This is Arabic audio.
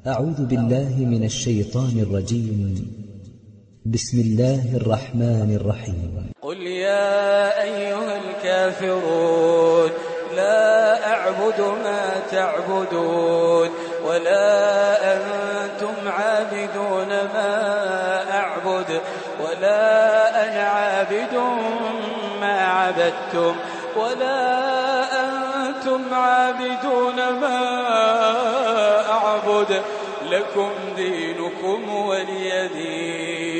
أعوذ بالله من الشيطان الرجيم. بسم الله الرحمن الرحيم. قل يا أيها الكافرون لا أعبد ما تعبدون ولا أنتم عابدون ما أعبد ولا أنا عابد ما عبدتم ولا أنتم عابدون ما أعبد لكم دينكم ولي دين.